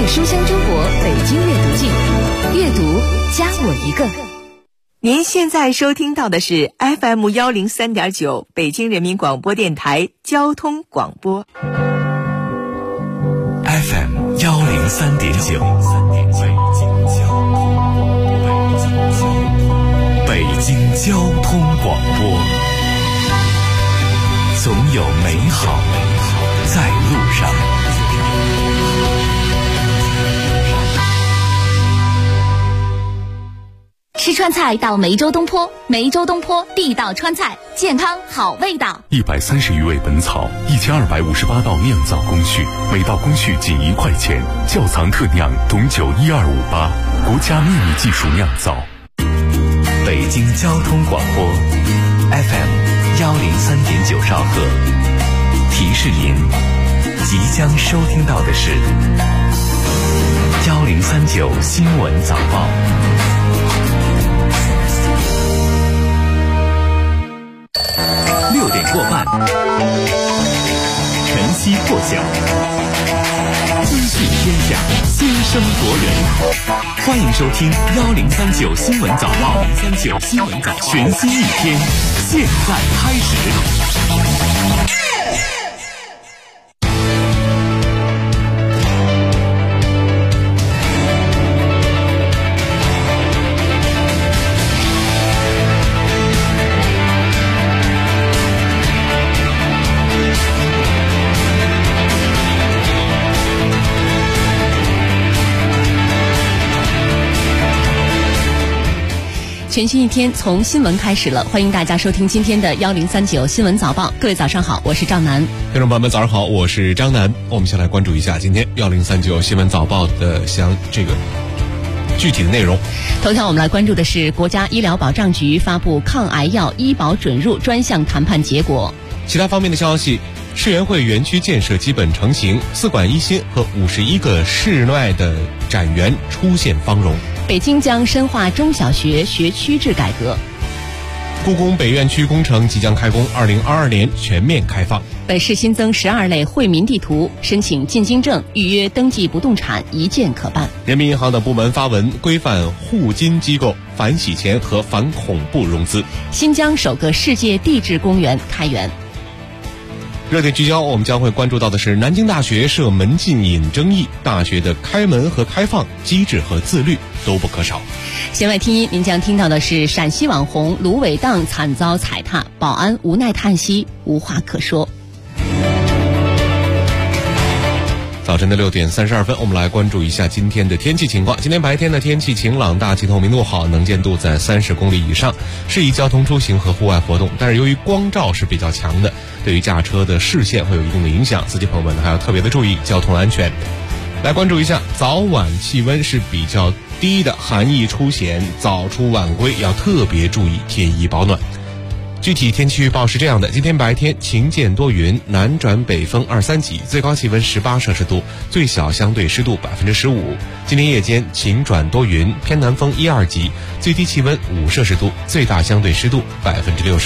业书香中国北京阅读季，阅读加我一个。 您现在收听到的是 FM 103.9北京人民广播电台交通广播。 FM 103.9，北京交通广播，总有美好在路上。 吃川菜到梅州东坡，梅州东坡地道川菜，健康好味道。 130余味本草，1258道酿造工序，每道工序仅1块钱。窖藏特酿董酒12588，国家秘密技术酿造。北京交通广播 FM 103.9兆赫，提示您即将收听到的是1039新闻早报。6点过半，晨曦破晓，资讯天下，先声夺人。欢迎收听1039新闻早报，1039新闻早报，全新一天，现在开始。 全新一天从新闻开始了，欢迎大家收听今天的1039新闻早报。各位早上好，我是赵楠。 听众朋友们早上好，我是张楠。我们先来关注一下今天1039新闻早报的具体的内容。 头条我们来关注的是国家医疗保障局发布抗癌药医保准入专项谈判结果。 其他方面的消息，世园会园区建设基本成型，4馆1新和51个室外的展园出现芳容。 北京将深化中小学学区制改革。 故宫北院区工程即将开工，2022年全面开放。 本市新增12类惠民地图，申请进京证、预约登记不动产一键可办。 人民银行等部门发文规范互金机构反洗钱和反恐怖融资。 新疆首个世界地质公园开园。 热点聚焦，我们将会关注到的是南京大学设门禁瘾争议，大学的开门和开放机制和自律都不可少。 弦外听音，您将听到的是陕西网红芦苇荡惨遭踩踏，保安无奈叹息，无话可说。 早晨的6点32分，我们来关注一下今天的天气情况。今天白天的天气晴朗，大气透明度好，能见度在30公里以上，适宜交通出行和户外活动。但是由于光照是比较强的，对于驾车的视线会有一定的影响，司机朋友们还要特别的注意交通安全。来关注一下早晚气温是比较低的，寒意出现，早出晚归要特别注意添衣保暖。具体天气预报是这样的：今天白天晴间多云，南转北风2、3级，最高气温18摄氏度，最小相对湿度15%。今天夜间晴转多云，偏南风1、2级，最低气温5摄氏度，最大相对湿度65%。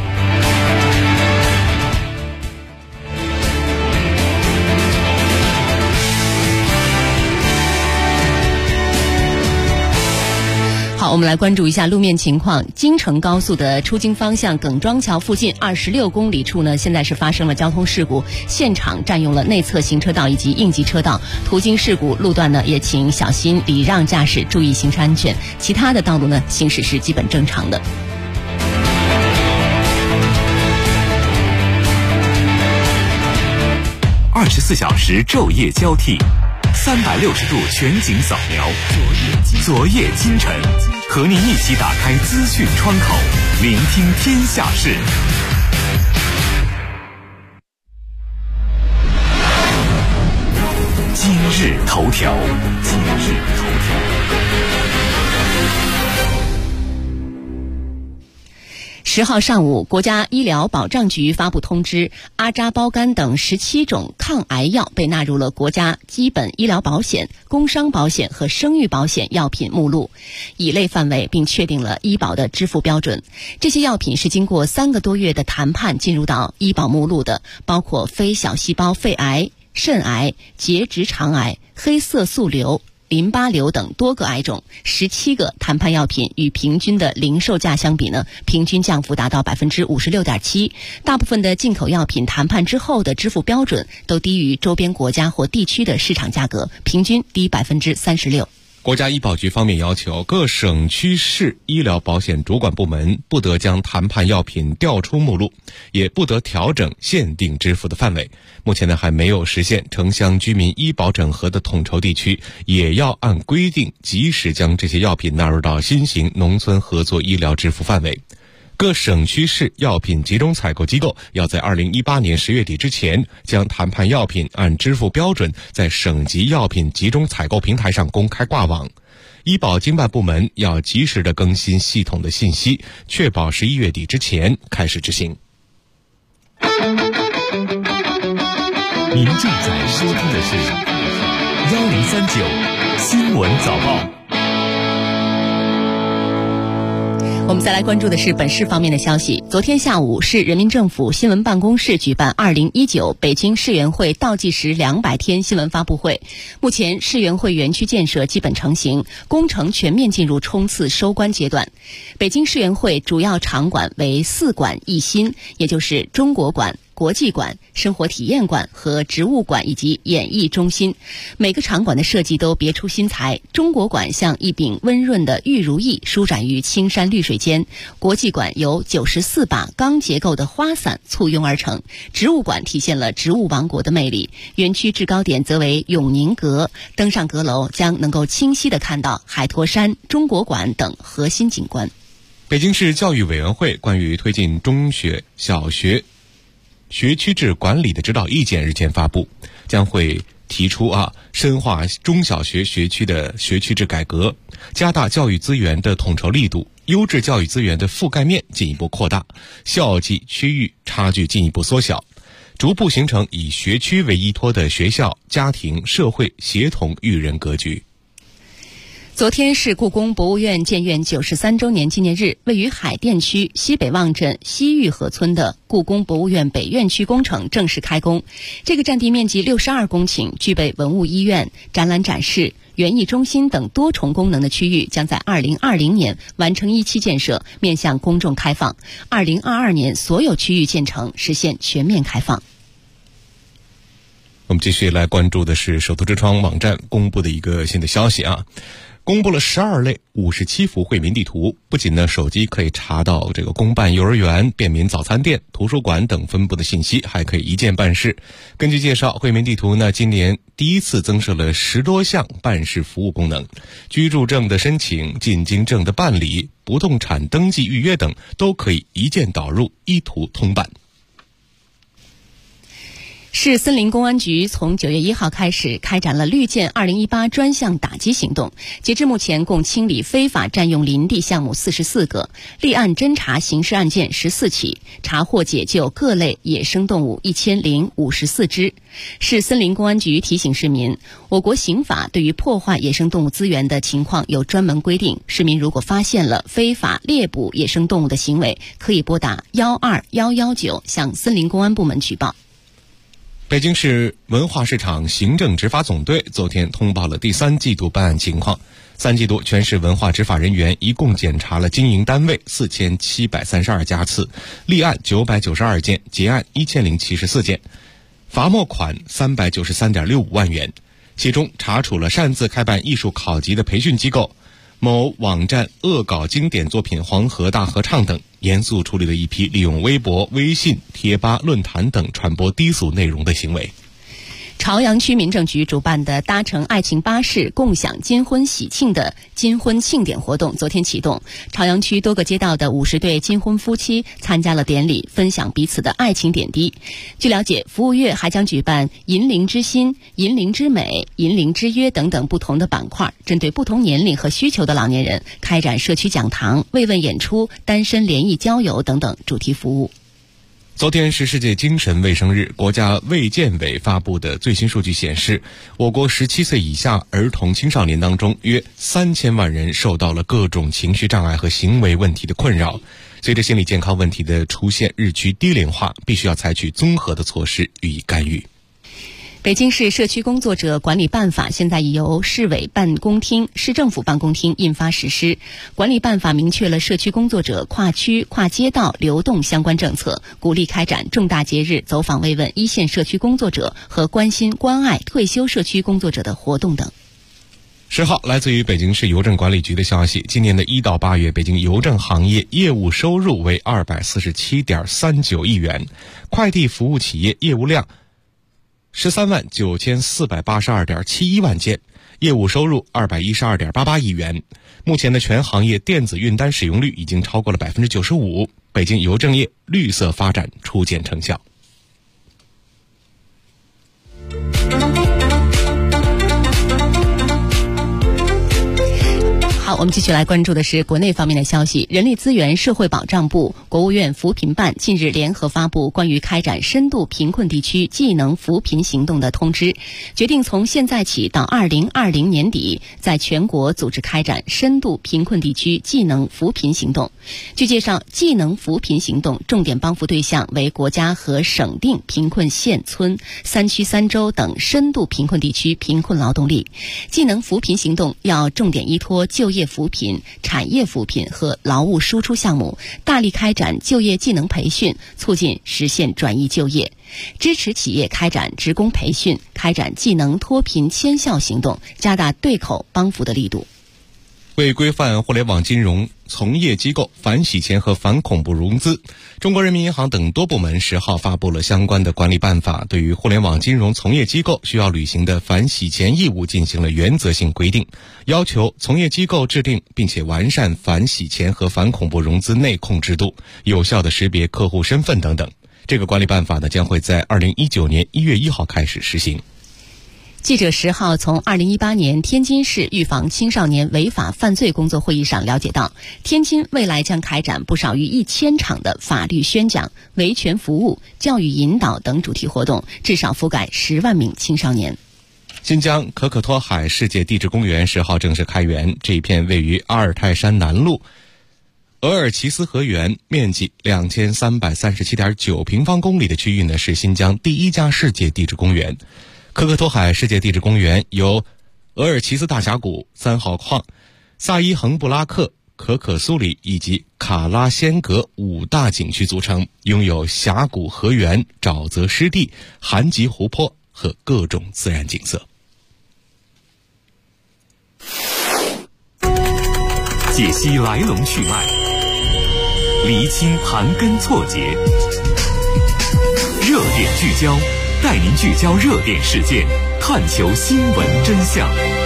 好，我们来关注一下路面情况。京承高速的出京方向耿庄桥附近26公里处呢，现在是发生了交通事故，现场占用了内侧行车道以及应急车道。途经事故路段呢，也请小心礼让驾驶，注意行车安全。其他的道路呢，行驶是基本正常的。 24小时昼夜交替，360度全景扫描，昨夜今晨，和您一起打开资讯窗口，聆听天下事。今日头条。 10号上午，国家医疗保障局发布通知，阿扎胞苷等17种抗癌药被纳入了国家基本医疗保险、工伤保险和生育保险药品目录，乙类范围，并确定了医保的支付标准。这些药品是经过3个多月的谈判进入到医保目录的，包括非小细胞肺癌、 肾癌、结直肠癌、黑色素瘤、淋巴瘤等多个癌种，17个谈判药品与平均的零售价相比呢，平均降幅达到 56.7%。大部分的进口药品谈判之后的支付标准都低于周边国家或地区的市场价格，平均低 36%。 国家医保局方面要求各省区市医疗保险主管部门不得将谈判药品调出目录，也不得调整限定支付的范围。目前呢，还没有实现城乡居民医保整合的统筹地区，也要按规定及时将这些药品纳入到新型农村合作医疗支付范围。各省区市药品集中采购机构要在2018年10月底之前，将谈判药品按支付标准在省级药品集中采购平台上公开挂网。医保经办部门要及时的更新系统的信息，确保11月底之前开始执行。 您正在收听的是1039新闻早报。 我们再来关注的是本市方面的消息。昨天下午，市人民政府新闻办公室举办2019北京世园会倒计时200天新闻发布会。目前，世园会园区建设基本成型，工程全面进入冲刺收官阶段。北京世园会主要场馆为4馆1新，也就是中国馆、国际馆、生活体验馆和植物馆以及演艺中心。每个场馆的设计都别出心裁。中国馆像一柄温润的玉如意舒展于青山绿水间，国际馆由94把钢结构的花伞簇拥而成，植物馆体现了植物王国的魅力。园区制高点则为永宁阁，登上阁楼将能够清晰地看到海坨山、中国馆等核心景观。 北京市教育委员会关于推进中学、小学学区制管理的指导意见日前发布，将会提出深化中小学学区的学区制改革，加大教育资源的统筹力度，优质教育资源的覆盖面进一步扩大，校际区域差距进一步缩小，逐步形成以学区为依托的学校、家庭、社会协同育人格局。 昨天是故宫博物院建院93周年纪念日，位于海淀区西北望镇西玉河村的故宫博物院北院区工程正式开工。这个占地面积62公顷、具备文物医院、展览展示、园艺中心等多重功能的区域，将在2020年完成一期建设，面向公众开放。2022年所有区域建成，实现全面开放。 我们继续来关注的是首都之窗网站公布的一个新的消息公布了12类57幅惠民地图，不仅呢手机可以查到这个公办幼儿园、便民早餐店、图书馆等分布的信息，还可以一键办事。根据介绍，惠民地图呢今年第一次增设了10多项办事服务功能，居住证的申请、进京证的办理、不动产登记预约等都可以一键导入，一图通办。 市森林公安局从9月1号开始开展了绿建2018专项打击行动，截至目前共清理非法占用林地项目44个，立案侦查刑事案件14起，查获解救各类野生动物1054只。市森林公安局提醒市民，我国刑法对于破坏野生动物资源的情况有专门规定，市民如果发现了非法猎捕野生动物的行为，可以拨打12119向森林公安部门举报。 北京市文化市场行政执法总队昨天通报了第3季度办案情况。3季度全市文化执法人员一共检查了经营单位4732家次，立案992件，结案1074件，罚没款393.65万元。其中查处了擅自开办艺术考级的培训机构、某网站恶搞经典作品《黄河大合唱》等，严肃处理了一批利用微博、微信、贴吧、论坛等传播低俗内容的行为。 朝阳区民政局主办的搭乘爱情巴士共享金婚喜庆的金婚庆典活动昨天启动，朝阳区多个街道的50对金婚夫妻参加了典礼，分享彼此的爱情点滴。据了解，服务月还将举办银铃之心、银铃之美、银铃之约等等不同的板块，针对不同年龄和需求的老年人开展社区讲堂、慰问演出、单身联谊交友等等主题服务。 昨天是世界精神卫生日，国家卫健委发布的最新数据显示，我国17岁以下儿童青少年当中，约3000万人受到了各种情绪障碍和行为问题的困扰。随着心理健康问题的出现日趋低龄化，必须要采取综合的措施予以干预。 北京市社区工作者管理办法现在已由市委办公厅、市政府办公厅印发实施。管理办法明确了社区工作者跨区、跨街道流动相关政策，鼓励开展重大节日走访慰问一线社区工作者和关心关爱退休社区工作者的活动等。 10号，来自于北京市邮政管理局的消息，今年的1到8月，北京邮政行业业务收入为247.39亿元，快递服务企业业务量139482.71万件，业务收入212.88亿元。目前的全行业电子运单使用率已经超过了95%，北京邮政业绿色发展初见成效。 好，我们继续来关注的是国内方面的消息。人力资源社会保障部、国务院扶贫办近日联合发布关于开展深度贫困地区技能扶贫行动的通知，决定从现在起到2020年底，在全国组织开展深度贫困地区技能扶贫行动。据介绍，技能扶贫行动重点帮扶对象为国家和省定贫困县村、3区3州等深度贫困地区贫困劳动力。技能扶贫行动要重点依托就业扶贫、产业扶贫和劳务输出项目，大力开展就业技能培训，促进实现转移就业，支持企业开展职工培训，开展技能脱贫迁校行动，加大对口帮扶的力度。 为规范互联网金融从业机构反洗钱和反恐怖融资，中国人民银行等多部门10号发布了相关的管理办法，对于互联网金融从业机构需要履行的反洗钱义务进行了原则性规定，要求从业机构制定并且完善反洗钱和反恐怖融资内控制度，有效地识别客户身份等等。这个管理办法呢，将会在2019年1月1号开始实行。 记者10号从2018年天津市预防青少年违法犯罪工作会议上了解到，天津未来将开展不少于1000场的法律宣讲、维权服务、教育引导等主题活动，至少覆盖10万名青少年。 新疆可可托海世界地质公园10号正式开园，这一片位于阿尔泰山南麓额尔齐斯河源，面积2337.9平方公里的区域呢，是新疆第1家世界地质公园。可可托海世界地质公园由额尔齐斯大峡谷、3号矿、萨伊恒布拉克、可可苏里以及卡拉仙格5大景区组成，拥有峡谷河源、沼泽湿地、寒极湖泊和各种自然景色。 解析来龙去脉，厘清盘根错节，热点聚焦，带您聚焦热点事件，探求新闻真相。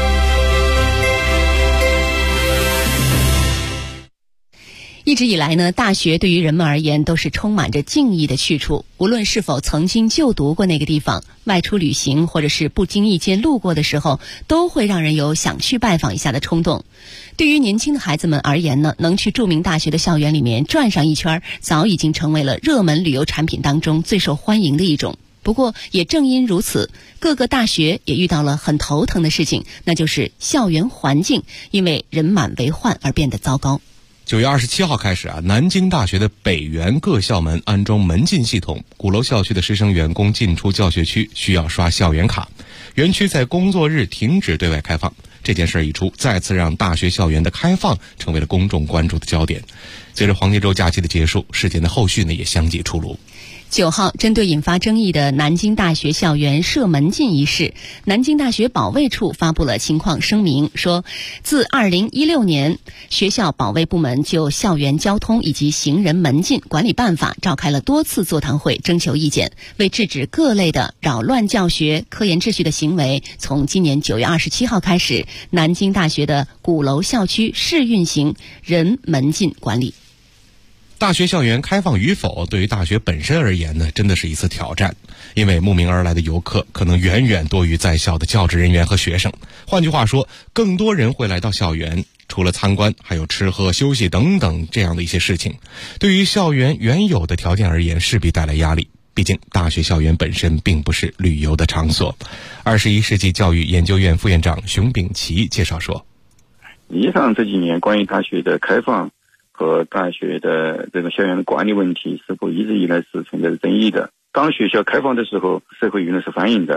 一直以来呢，大学对于人们而言都是充满着敬意的去处，无论是否曾经就读过那个地方，外出旅行或者是不经意间路过的时候，都会让人有想去拜访一下的冲动。对于年轻的孩子们而言呢，能去著名大学的校园里面转上一圈，早已经成为了热门旅游产品当中最受欢迎的一种。不过也正因如此，各个大学也遇到了很头疼的事情，那就是校园环境因为人满为患而变得糟糕。 9月27号开始南京大学的北园各校门安装门禁系统，鼓楼校区的师生员工进出教学区需要刷校园卡，园区在工作日停止对外开放。这件事一出，再次让大学校园的开放成为了公众关注的焦点。随着黄金周假期的结束，事件的后续呢也相继出炉。 9号，针对引发争议的南京大学校园设门禁一事，南京大学保卫处发布了情况声明，说自2016年，学校保卫部门就校园交通以及行人门禁管理办法召开了多次座谈会，征求意见，为制止各类的扰乱教学、科研秩序的行为，从今年9月27号开始，南京大学的鼓楼校区试运行人门禁管理。 大学校园开放与否，对于大学本身而言呢，真的是一次挑战，因为慕名而来的游客可能远远多于在校的教职人员和学生。换句话说，更多人会来到校园，除了参观，还有吃喝休息等等这样的一些事情。对于校园原有的条件而言，势必带来压力。毕竟大学校园本身并不是旅游的场所。21世纪教育研究院副院长熊丙奇介绍说， 实际上这几年关于大学的开放和大学的这个校园的管理问题，是否一直以来是存在着争议的。当学校开放的时候，社会舆论是欢迎的，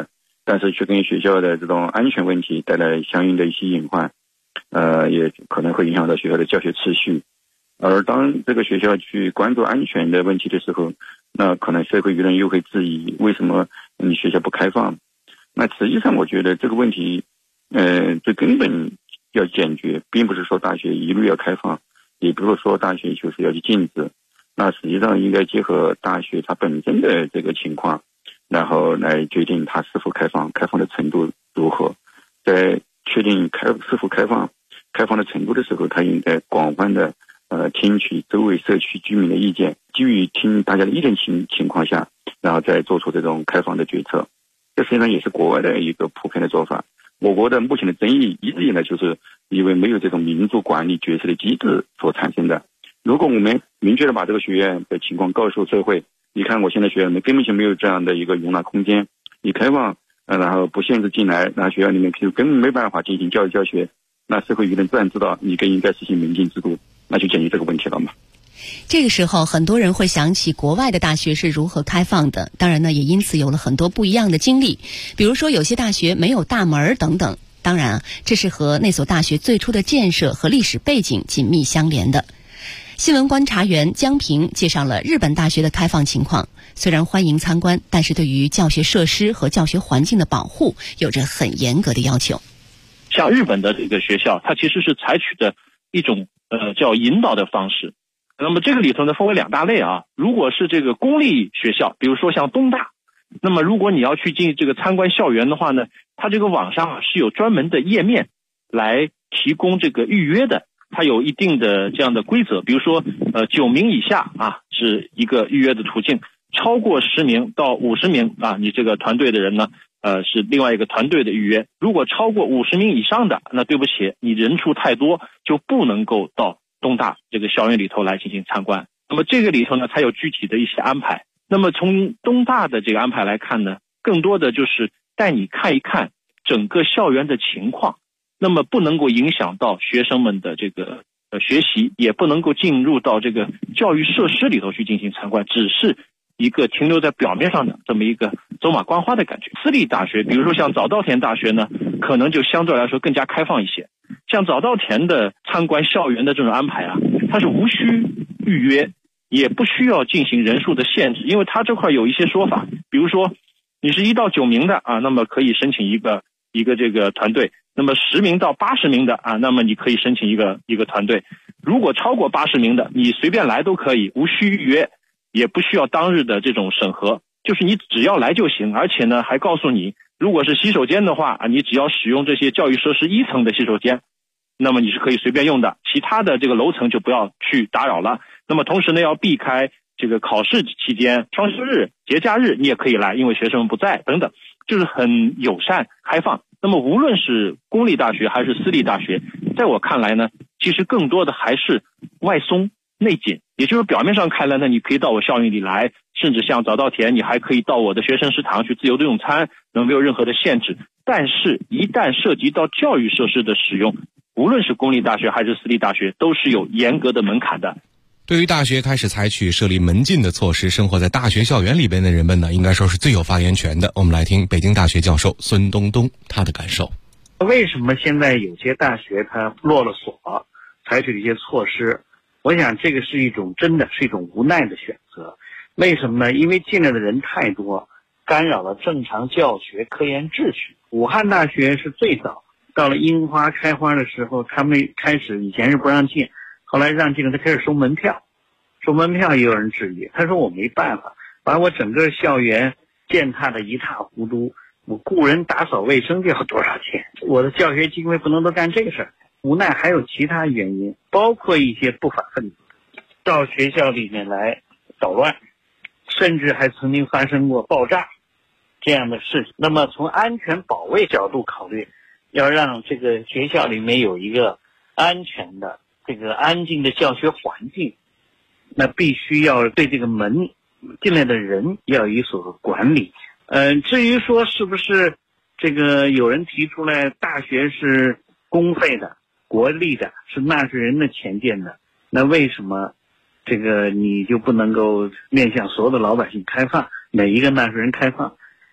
但是却给学校的这种安全问题带来相应的一些隐患，也可能会影响到学校的教学秩序。而当这个学校去关注安全的问题的时候，那可能社会舆论又会质疑为什么你学校不开放。那实际上我觉得这个问题最根本要解决，并不是说大学一律要开放，也不是说大学就是要去禁止。那实际上应该结合大学它本身的这个情况，然后来决定它是否开放，开放的程度如何。在确定是否开放的程度的时候，它应该广泛的听取周围社区居民的意见，基于听大家的意见情况下，然后再做出这种开放的决策。这实际上也是国外的一个普遍的做法。我国的目前的争议一直以来就是因为没有这种民主管理决策的机制所产生的。如果我们明确的把这个学院的情况告诉社会，你看我现在学院里面根本就没有这样的一个容纳空间，你开放然后不限制进来，然后学校里面就根本没办法进行教育教学，那社会舆论自然知道你应该实行门禁制度，那就解决这个问题了嘛。 这个时候很多人会想起国外的大学是如何开放的，当然呢也因此有了很多不一样的经历，比如说有些大学没有大门等等。当然啊，这是和那所大学最初的建设和历史背景紧密相连的。新闻观察员江平介绍了日本大学的开放情况，虽然欢迎参观，但是对于教学设施和教学环境的保护有着很严格的要求。 像日本的这个学校，它其实是采取的一种叫引导的方式。那么这个里头呢分为2大类啊。如果是这个公立学校，比如说像东大，那么如果你要去进这个参观校园的话呢，它这个网上是有专门的页面来提供这个预约的，它有一定的这样的规则，比如说9名以下是一个预约的途径，超过10名到50名你这个团队的人呢是另外一个团队的预约。如果超过50名以上的，那对不起，你人数太多就不能够到东大这个校园里头来进行参观。那么这个里头呢才有具体的一些安排。那么从东大的这个安排来看呢，更多的就是带你看一看整个校园的情况，那么不能够影响到学生们的这个学习，也不能够进入到这个教育设施里头去进行参观，只是一个停留在表面上的这么一个走马观花的感觉。私立大学比如说像早稻田大学呢，可能就相对来说更加开放一些。像早稻田的参观校园的这种安排它是无需预约，也不需要进行人数的限制，因为它这块有一些说法，比如说你是1到9名的那么可以申请一个这个团队，那么10名到80名的那么你可以申请一个团队。如果超过80名的，你随便来都可以，无需预约，也不需要当日的这种审核，就是你只要来就行。而且呢还告诉你，如果是洗手间的话你只要使用这些教育设施1层的洗手间，那么你是可以随便用的，其他的这个楼层就不要去打扰了。那么同时呢要避开这个考试期间、双休日、节假日你也可以来，因为学生们不在等等，就是很友善开放。那么无论是公立大学还是私立大学，在我看来呢，其实更多的还是外松内紧，也就是表面上看来呢，你可以到我校园里来，甚至像早稻田你还可以到我的学生食堂去自由的用餐，没有任何的限制。但是一旦涉及到教育设施的使用，无论是公立大学还是私立大学，都是有严格的门槛的。 对于大学开始采取设立门禁的措施，生活在大学校园里边的人们呢，应该说是最有发言权的。我们来听北京大学教授孙东东他的感受。 为什么现在有些大学它落了锁，采取一些措施？我想这个真的是一种无奈的选择。为什么呢？因为进来的人太多，干扰了正常教学科研秩序。武汉大学是最早，到了樱花开花的时候，他们开始以前是不让进，后来让进了，他开始收门票也有人质疑，他说我没办法把我整个校园践踏得一塌糊涂，我雇人打扫卫生就要多少钱，我的教学经费不能都干这个事儿。无奈还有其他原因，包括一些不法分子到学校里面来捣乱，甚至还曾经发生过爆炸这样的事情。那么从安全保卫角度考虑，要让这个学校里面有一个安全的这个安静的教学环境，那必须要对这个门进来的人要有所管理。至于说是不是这个有人提出来大学是公费的、国立的，是纳税人的钱建的，那为什么这个你就不能够面向所有的老百姓开放，每一个纳税人开放？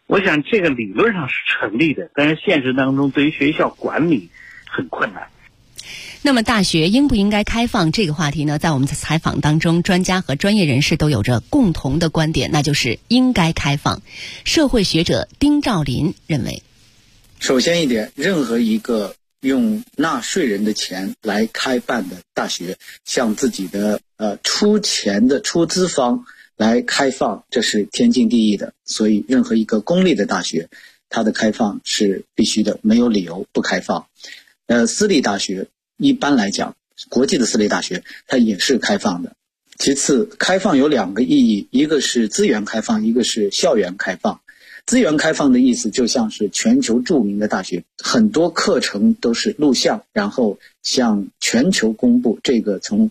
我想这个理论上是成立的，但是现实当中对于学校管理很困难。 那么大学应不应该开放这个话题呢？在我们的采访当中，专家和专业人士都有着共同的观点，那就是应该开放。社会学者丁兆林认为， 首先一点，任何一个用纳税人的钱来开办的大学，向自己的出钱的出资方来开放，这是天经地义的。所以任何一个公立的大学，它的开放是必须的，没有理由不开放。私立大学一般来讲，国际的私立大学它也是开放的。其次，开放有2个意义，一个是资源开放，一个是校园开放。资源开放的意思就像是全球著名的大学，很多课程都是录像，然后向全球公布。这个从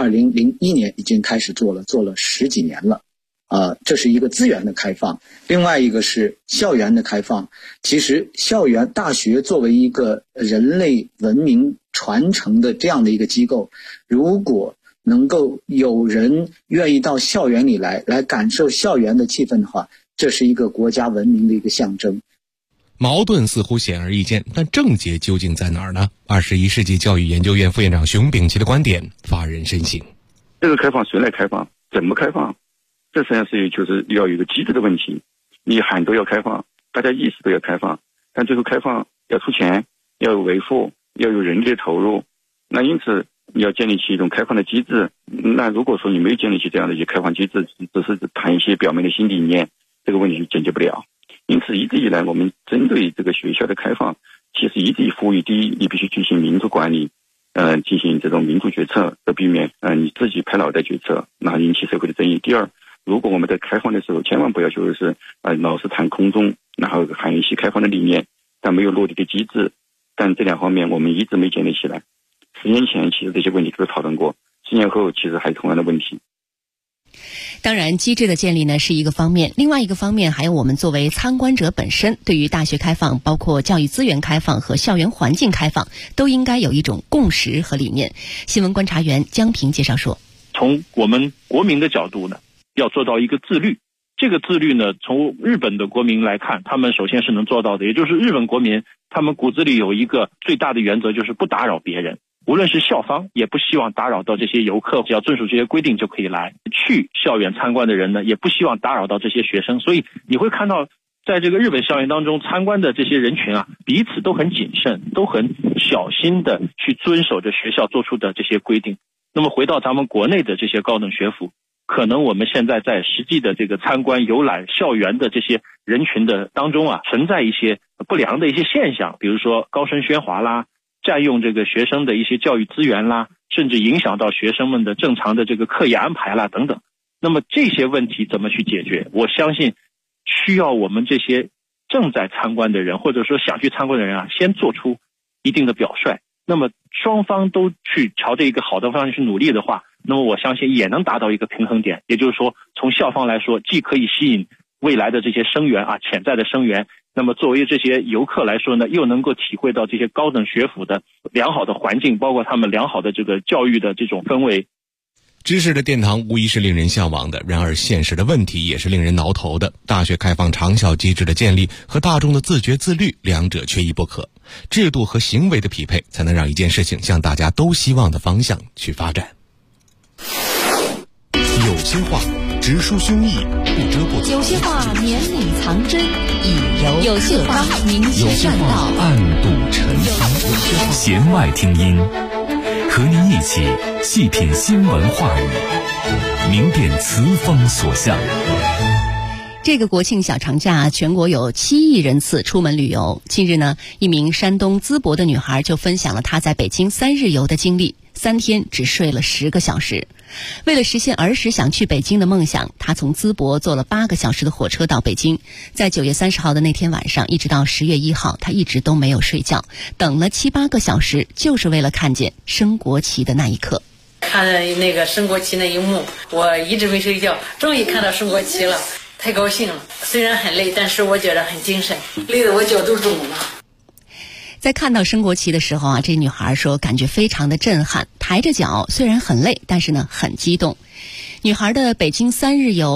2001年已经开始做了10几年了。这是一个资源的开放。另外一个是校园的开放。其实大学作为一个人类文明传承的这样的一个机构，如果能够有人愿意到校园里来感受校园的气氛的话，这是一个国家文明的一个象征。 矛盾似乎显而易见，但症结究竟在哪儿呢？21世纪教育研究院副院长熊丙奇的观点发人深省。 这个开放谁来开放？怎么开放？这实际上就是要有一个机制的问题。你喊都要开放，大家意识都要开放，但最后开放要出钱，要有维护，要有人力投入。那因此你要建立起一种开放的机制。那如果说你没有建立起这样的一些开放机制，只是谈一些表面的新理念，这个问题就解决不了。因此一直以来我们针对这个学校的开放，其实一直以呼吁，第一，你必须进行民主管理，进行这种民主决策，的避免你自己拍脑袋决策，那引起社会的争议。第二，如果我们在开放的时候，千万不要就是老是谈空中，然后喊一些开放的理念，但没有落地的机制。但这2方面我们一直没建立起来。10年前其实这些问题都讨论过，10年后其实还同样的问题。 当然，机制的建立呢是一个方面，另外一个方面还有我们作为参观者本身，对于大学开放，包括教育资源开放和校园环境开放，都应该有一种共识和理念。新闻观察员江平介绍说， 从我们国民的角度呢，要做到一个自律。这个自律呢，从日本的国民来看，他们首先是能做到的，也就是日本国民他们骨子里有一个最大的原则，就是不打扰别人。无论是校方也不希望打扰到这些游客，只要遵守这些规定就可以来。去校园参观的人呢，也不希望打扰到这些学生。所以你会看到在这个日本校园当中参观的这些人群啊，彼此都很谨慎，都很小心的去遵守着学校做出的这些规定。那么回到咱们国内的这些高等学府，可能我们现在在实际的这个参观游览校园的这些人群的当中啊，存在一些不良的一些现象，比如说高声喧哗啦，占用这个学生的一些教育资源啦，甚至影响到学生们的正常的这个课业安排啦等等。那么这些问题怎么去解决？我相信需要我们这些正在参观的人，或者说想去参观的人啊，先做出一定的表率。那么双方都去朝着一个好的方向去努力的话，那么我相信也能达到一个平衡点。也就是说，从校方来说，既可以吸引未来的这些生源啊，潜在的生源，那么作为这些游客来说呢，又能够体会到这些高等学府的良好的环境，包括他们良好的这个教育的这种氛围。 知识的殿堂无疑是令人向往的，然而现实的问题也是令人挠头的。大学开放长效机制的建立和大众的自觉自律，两者缺一不可。制度和行为的匹配，才能让一件事情向大家都希望的方向去发展。 有些话直抒胸臆，不遮不藏； 有些话绵里藏针，以柔有些话明有些确善道， 话暗度陈仓。弦外听音，和您一起细品新闻话语，明辨词风所向。 这个国庆小长假，全国有7亿人次出门旅游。近日呢，一名山东淄博的女孩就分享了她在北京3日游的经历，3天只睡了10个小时。为了实现儿时想去北京的梦想，她从淄博坐了8个小时的火车到北京。在9月30号的那天晚上，一直到10月1号，她一直都没有睡觉，等了7、8个小时，就是为了看见升国旗的那一刻。 看那个升国旗那一幕，我一直没睡觉，终于看到升国旗了。太高兴了，虽然很累，但是我觉得很精神，累得我脚都肿了。 在看到升国旗的时候啊，这女孩说感觉非常的震撼，抬着脚虽然很累，但是呢很激动。女孩的北京3日游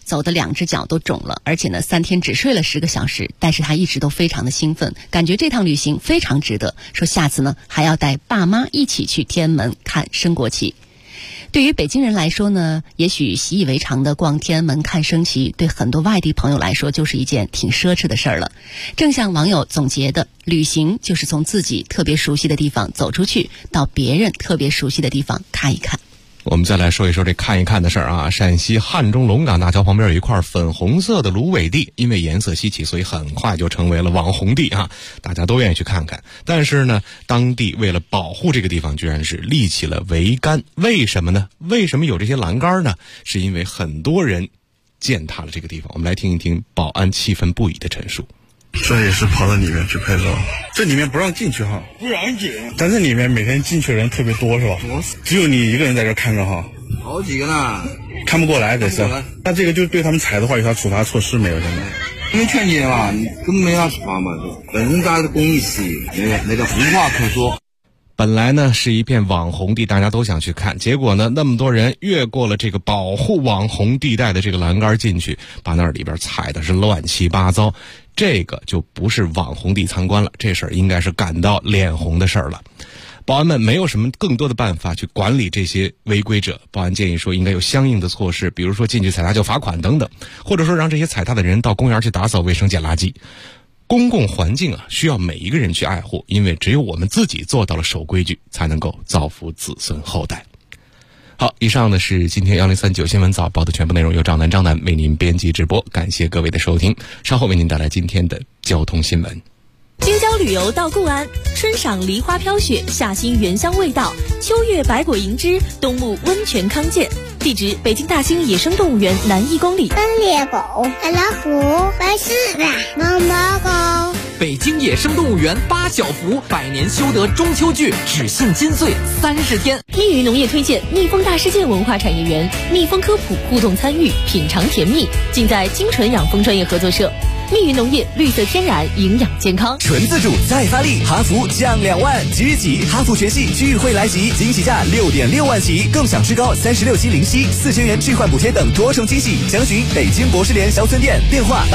走的2只脚都肿了，而且呢3天只睡了10个小时，但是他一直都非常的兴奋，感觉这趟旅行非常值得，说下次呢还要带爸妈一起去天安门看升国旗。对于北京人来说呢，也许习以为常的逛天安门看升旗，对很多外地朋友来说就是一件挺奢侈的事儿了。正像网友总结的，旅行就是从自己特别熟悉的地方走出去，到别人特别熟悉的地方看一看。 我们再来说一说这看一看的事儿啊。陕西汉中龙岗大桥旁边有一块粉红色的芦苇地，因为颜色稀奇，所以很快就成为了网红地啊，大家都愿意去看看。但是呢，当地为了保护这个地方，居然是立起了桅杆。为什么呢？为什么有这些栏杆呢？是因为很多人践踏了这个地方。我们来听一听保安气愤不已的陈述。 这也是跑到里面去拍照，这里面不让进去哈，不让进。但是里面每天进去的人特别多是吧？只有你一个人在这看着哈， 好几个呢， 看不过来这是。那这个就对他们踩的话有啥处罚措施没有？现在因为劝解嘛，你根本没啥处罚嘛，就本身它是公益事业，那个无话可说。 本来呢是一片网红地，大家都想去看，结果呢那么多人越过了这个保护网红地带的这个栏杆进去，把那里边踩的是乱七八糟，这个就不是网红地参观了，这事儿应该是感到脸红的事儿了。保安们没有什么更多的办法去管理这些违规者，保安建议说应该有相应的措施，比如说进去踩踏就罚款等等，或者说让这些踩踏的人到公园去打扫卫生捡垃圾。公共环境啊，需要每一个人去爱护，因为只有我们自己做到了守规矩，才能够造福子孙后代。好，以上呢是今天1039新闻早报的全部内容，由张楠为您编辑直播，感谢各位的收听，稍后为您带来今天的交通新闻。 京郊旅游到固安，春赏梨花飘雪，夏欣原香味道，秋月百果银枝，冬沐温泉康健。地址：北京大兴野生动物园南1公里。 斑鬣狗、白老虎、白狮子、毛毛狗。 北京野生动物园八小福100年修得中秋剧只庆金岁30天。 密云农业推荐蜜蜂大世界文化产业园，蜜蜂科普互动参与，品尝甜蜜，尽在金纯养蜂专业合作社。密云农业，绿色天然，营养健康。 纯自主再发力，哈弗降2万，即日起哈弗全系聚会来袭，惊喜价6.6万起，更享至高36期零息，4000元置换补贴等多重惊喜。详询北京博士联小村店，电话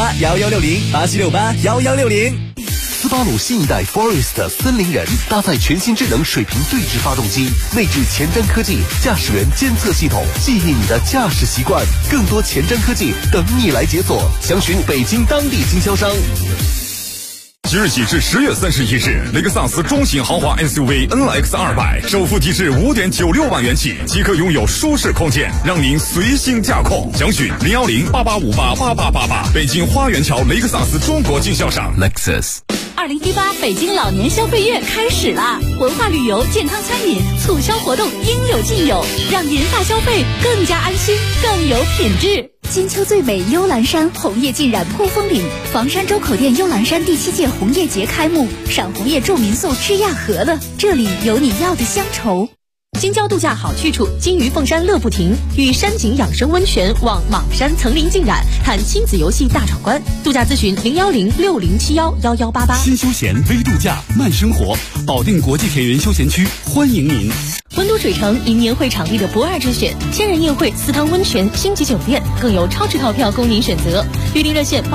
87681160，87681160。 斯巴鲁新一代 Forest 森林人搭载全新智能水平对置发动机，内置前瞻科技驾驶员监测系统，记忆你的驾驶习惯。更多前瞻科技等你来解锁，详询北京当地经销商。 即日起至10月31日，雷克萨斯中型豪华 SUV NX200首付提至5.96万元起，即可拥有舒适空间，让您随心驾控。详询01088588888，北京花园桥雷克萨斯中国经销商 Lexus。 2018北京老年消费月开始啦！文化旅游、健康餐饮促销活动应有尽有，让年大消费更加安心、更有品质。 金秋最美幽兰山，红叶浸染扑风岭。房山周口店幽兰山第7届红叶节开幕，赏红叶住民宿吃亚河了，这里有你要的乡愁。 京郊度假好去处，金鱼凤山乐不停，与山景养生温泉望莽山层林尽染，看亲子游戏大闯关。度假咨询01060711188。 新休闲微度假慢生活，保定国际田园休闲区欢迎您。 温都水城迎年会场地的不二之选，千人宴会、4汤温泉、星级酒店，更有超值套票供您选择。预订热线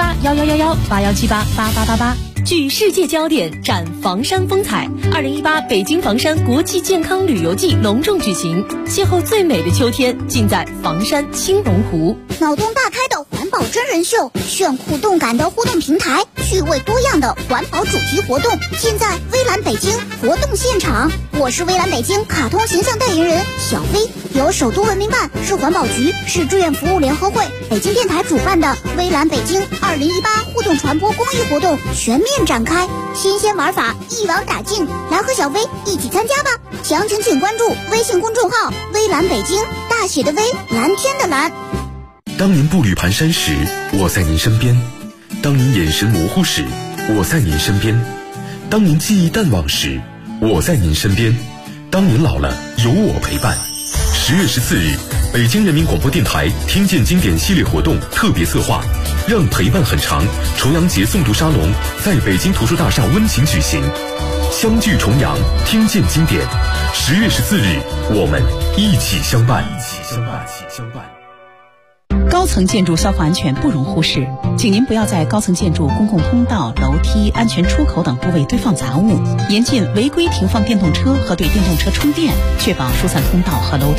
81781111，81788888。聚世界焦点，展房山风采。2018北京房山国际健康旅游季隆重举行，邂逅最美的秋天，尽在房山青龙湖。 脑洞大开的环保真人秀，炫酷动感的互动平台，趣味多样的环保主题活动，尽在微蓝北京活动现场。我是微蓝北京卡通形象代言人小飞，由首都文明办、市环保局、市志愿服务联合会、北京电台主办的微蓝北京2018互动传播公益活动全面展开，新鲜玩法一网打尽，来和小飞一起参加吧！详情请关注微信公众号微蓝北京，大写的微，蓝天的蓝。 当您步履蹒跚时，我在您身边；当您眼神模糊时，我在您身边；当您记忆淡忘时，我在您身边；当您老了，有我陪伴。10月14日，北京人民广播电台听见经典系列活动特别策划，让陪伴很长重阳节诵读沙龙在北京图书大厦温情举行，相聚重阳，听见经典。10月14日，我们一起相伴，一起相伴，一起相伴。 高高层建筑消防安全不容忽视，请您不要在高层建筑、公共通道、楼梯、安全出口等部位堆放杂物，严禁违规停放电动车和对电动车充电，确保疏散通道和楼梯